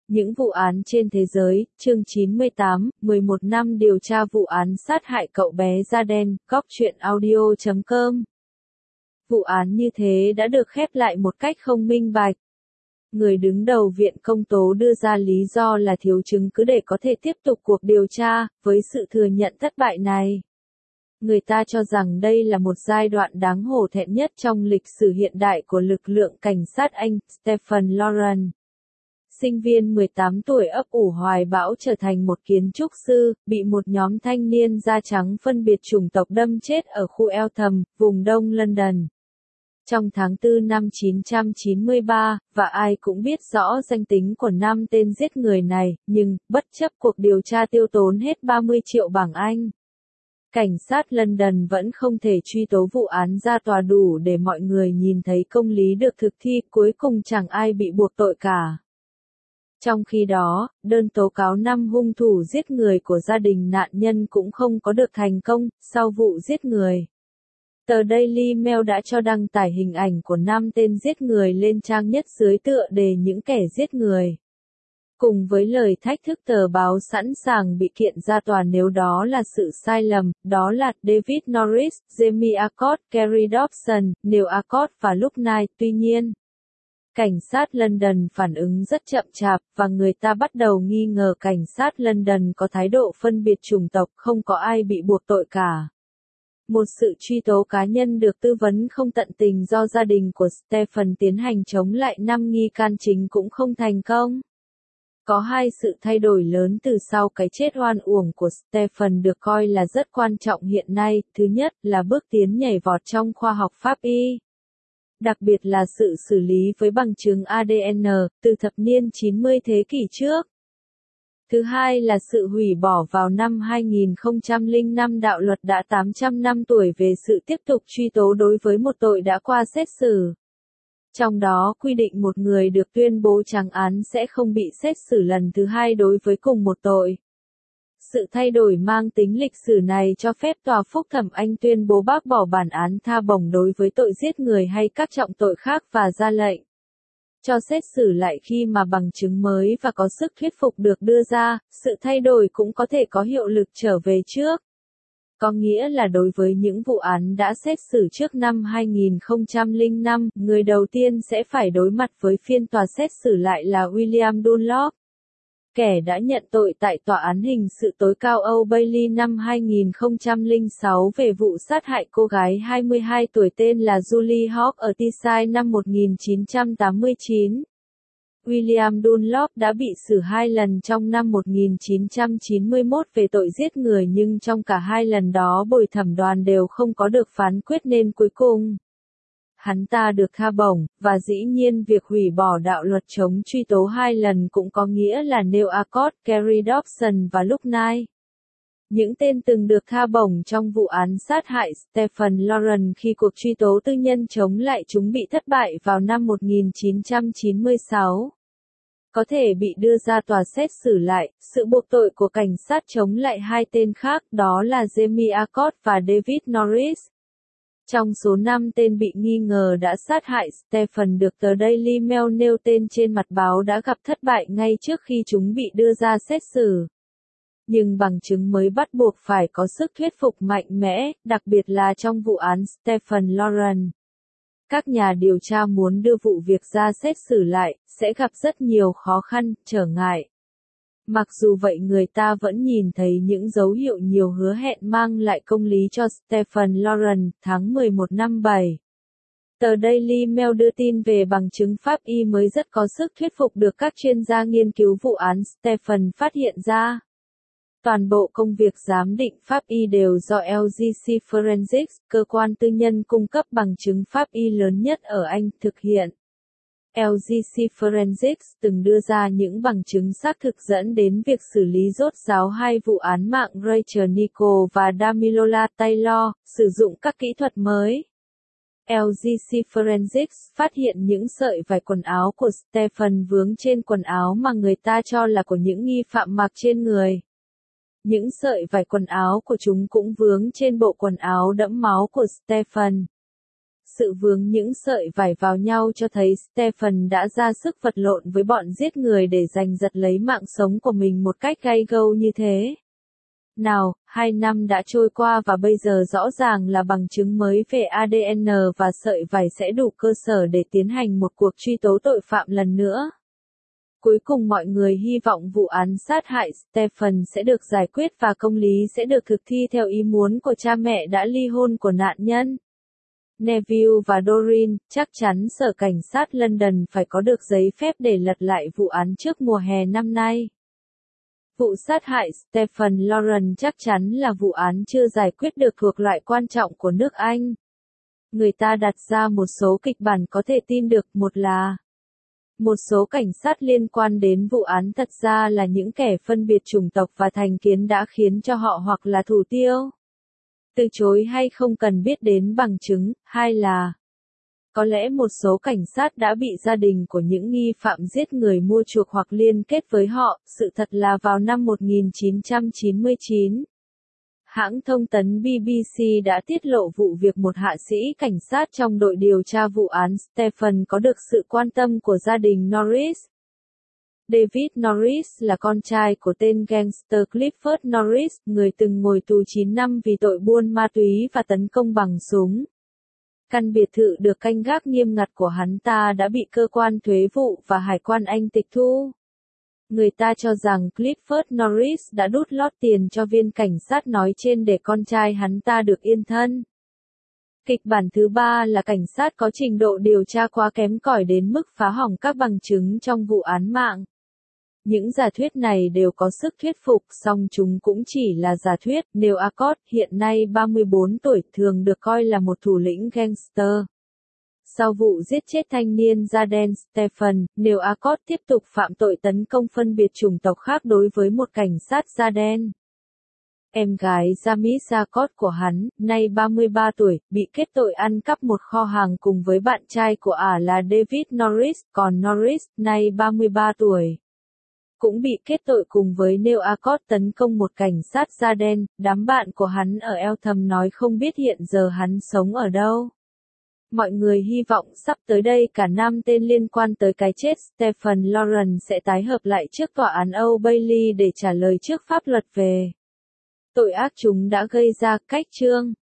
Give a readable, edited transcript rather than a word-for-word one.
Những vụ án trên thế giới, chương 98, 11 năm điều tra vụ án sát hại cậu bé da đen, góc truyện audio.com. Vụ án như thế đã được khép lại một cách không minh bạch. Người đứng đầu viện công tố đưa ra lý do là thiếu chứng cứ để có thể tiếp tục cuộc điều tra, với sự thừa nhận thất bại này. Người ta cho rằng đây là một giai đoạn đáng hổ thẹn nhất trong lịch sử hiện đại của lực lượng cảnh sát Anh, Stephen Lawrence. Sinh viên 18 tuổi ấp ủ hoài bão trở thành một kiến trúc sư, bị một nhóm thanh niên da trắng phân biệt chủng tộc đâm chết ở khu Eltham, vùng đông London. Trong tháng 4 năm 1993, và ai cũng biết rõ danh tính của 5 tên giết người này, nhưng, bất chấp cuộc điều tra tiêu tốn hết 30 triệu bảng Anh, cảnh sát London vẫn không thể truy tố vụ án ra tòa đủ để mọi người nhìn thấy công lý được thực thi, cuối cùng chẳng ai bị buộc tội cả. Trong khi đó, đơn tố cáo 5 hung thủ giết người của gia đình nạn nhân cũng không có được thành công, sau vụ giết người. Tờ Daily Mail đã cho đăng tải hình ảnh của 5 tên giết người lên trang nhất dưới tựa đề những kẻ giết người. Cùng với lời thách thức tờ báo sẵn sàng bị kiện ra tòa nếu đó là sự sai lầm, đó là David Norris, Jamie Alcott, Kerry Dobson, Neil Alcott và Luke Knight. Tuy nhiên, cảnh sát London phản ứng rất chậm chạp, và người ta bắt đầu nghi ngờ cảnh sát London có thái độ phân biệt chủng tộc, không có ai bị buộc tội cả. Một sự truy tố cá nhân được tư vấn không tận tình do gia đình của Stephen tiến hành chống lại 5 nghi can chính cũng không thành công. Có hai sự thay đổi lớn từ sau cái chết oan uổng của Stephen được coi là rất quan trọng hiện nay. Thứ nhất là bước tiến nhảy vọt trong khoa học pháp y. Đặc biệt là sự xử lý với bằng chứng ADN, từ thập niên 90 thế kỷ trước. Thứ hai là sự hủy bỏ vào năm 2005 đạo luật đã 800 năm tuổi về sự tiếp tục truy tố đối với một tội đã qua xét xử. Trong đó quy định một người được tuyên bố trắng án sẽ không bị xét xử lần thứ hai đối với cùng một tội. Sự thay đổi mang tính lịch sử này cho phép tòa phúc thẩm Anh tuyên bố bác bỏ bản án tha bổng đối với tội giết người hay các trọng tội khác và ra lệnh cho xét xử lại khi mà bằng chứng mới và có sức thuyết phục được đưa ra. Sự thay đổi cũng có thể có hiệu lực trở về trước. Có nghĩa là đối với những vụ án đã xét xử trước năm 2005, người đầu tiên sẽ phải đối mặt với phiên tòa xét xử lại là William Dunlop, kẻ đã nhận tội tại Tòa án Hình sự tối cao Old Bailey năm 2006 về vụ sát hại cô gái 22 tuổi tên là Julie Hawke ở Teesside năm 1989. William Dunlop đã bị xử 2 lần trong năm 1991 về tội giết người, nhưng trong cả 2 lần đó bồi thẩm đoàn đều không có được phán quyết nên cuối cùng hắn ta được tha bổng, và dĩ nhiên việc hủy bỏ đạo luật chống truy tố 2 lần cũng có nghĩa là Neil Alcott, Kerry Dobson và Luke Knight, những tên từng được tha bổng trong vụ án sát hại Stephen Lawrence khi cuộc truy tố tư nhân chống lại chúng bị thất bại vào năm 1996. Có thể bị đưa ra tòa xét xử lại. Sự buộc tội của cảnh sát chống lại 2 tên khác, đó là Jamie Alcott và David Norris. Trong số 5 tên bị nghi ngờ đã sát hại Stephen được tờ Daily Mail nêu tên trên mặt báo đã gặp thất bại ngay trước khi chúng bị đưa ra xét xử. Nhưng bằng chứng mới bắt buộc phải có sức thuyết phục mạnh mẽ, đặc biệt là trong vụ án Stephen Lawrence. Các nhà điều tra muốn đưa vụ việc ra xét xử lại, sẽ gặp rất nhiều khó khăn, trở ngại. Mặc dù vậy người ta vẫn nhìn thấy những dấu hiệu nhiều hứa hẹn mang lại công lý cho Stephen Lawrence. Tháng 11 năm 7. Tờ Daily Mail đưa tin về bằng chứng pháp y mới rất có sức thuyết phục được các chuyên gia nghiên cứu vụ án Stephen phát hiện ra. Toàn bộ công việc giám định pháp y đều do LGC Forensics, cơ quan tư nhân cung cấp bằng chứng pháp y lớn nhất ở Anh, thực hiện. LGC Forensics từng đưa ra những bằng chứng xác thực dẫn đến việc xử lý rốt ráo 2 vụ án mạng Rachel Nichols và Damilola Taylor, sử dụng các kỹ thuật mới. LGC Forensics phát hiện những sợi vải quần áo của Stephen vướng trên quần áo mà người ta cho là của những nghi phạm mặc trên người. Những sợi vải quần áo của chúng cũng vướng trên bộ quần áo đẫm máu của Stephen. Sự vướng những sợi vải vào nhau cho thấy Stephen đã ra sức vật lộn với bọn giết người để giành giật lấy mạng sống của mình một cách gay gâu như thế. Nào, 2 năm đã trôi qua và bây giờ rõ ràng là bằng chứng mới về ADN và sợi vải sẽ đủ cơ sở để tiến hành một cuộc truy tố tội phạm lần nữa. Cuối cùng mọi người hy vọng vụ án sát hại Stephen sẽ được giải quyết và công lý sẽ được thực thi theo ý muốn của cha mẹ đã ly hôn của nạn nhân. Neville và Doreen, chắc chắn sở cảnh sát London phải có được giấy phép để lật lại vụ án trước mùa hè năm nay. Vụ sát hại Stephen Lawrence chắc chắn là vụ án chưa giải quyết được thuộc loại quan trọng của nước Anh. Người ta đặt ra một số kịch bản có thể tin được, một là một số cảnh sát liên quan đến vụ án thật ra là những kẻ phân biệt chủng tộc và thành kiến đã khiến cho họ hoặc là thủ tiêu, từ chối hay không cần biết đến bằng chứng, hai là có lẽ một số cảnh sát đã bị gia đình của những nghi phạm giết người mua chuộc hoặc liên kết với họ. Sự thật là vào năm 1999, hãng thông tấn BBC đã tiết lộ vụ việc một hạ sĩ cảnh sát trong đội điều tra vụ án Stephen có được sự quan tâm của gia đình Norris. David Norris là con trai của tên gangster Clifford Norris, người từng ngồi tù 9 năm vì tội buôn ma túy và tấn công bằng súng. Căn biệt thự được canh gác nghiêm ngặt của hắn ta đã bị cơ quan thuế vụ và hải quan Anh tịch thu. Người ta cho rằng Clifford Norris đã đút lót tiền cho viên cảnh sát nói trên để con trai hắn ta được yên thân. Kịch bản thứ ba là cảnh sát có trình độ điều tra quá kém cỏi đến mức phá hỏng các bằng chứng trong vụ án mạng. Những giả thuyết này đều có sức thuyết phục, song chúng cũng chỉ là giả thuyết. Neil Alcott, hiện nay 34 tuổi, thường được coi là một thủ lĩnh gangster. Sau vụ giết chết thanh niên da đen Stephen, Neil Alcott tiếp tục phạm tội tấn công phân biệt chủng tộc khác đối với một cảnh sát da đen. Em gái Jamis Alcott của hắn, nay 33 tuổi, bị kết tội ăn cắp một kho hàng cùng với bạn trai của ả là David Norris, còn Norris, nay 33 tuổi, cũng bị kết tội cùng với Neil Alcott tấn công một cảnh sát da đen. Đám bạn của hắn ở Eltham nói không biết hiện giờ hắn sống ở đâu. Mọi người hy vọng sắp tới đây cả 5 tên liên quan tới cái chết Stephen Lawrence sẽ tái hợp lại trước tòa án Old Bailey để trả lời trước pháp luật về tội ác chúng đã gây ra. Cách chương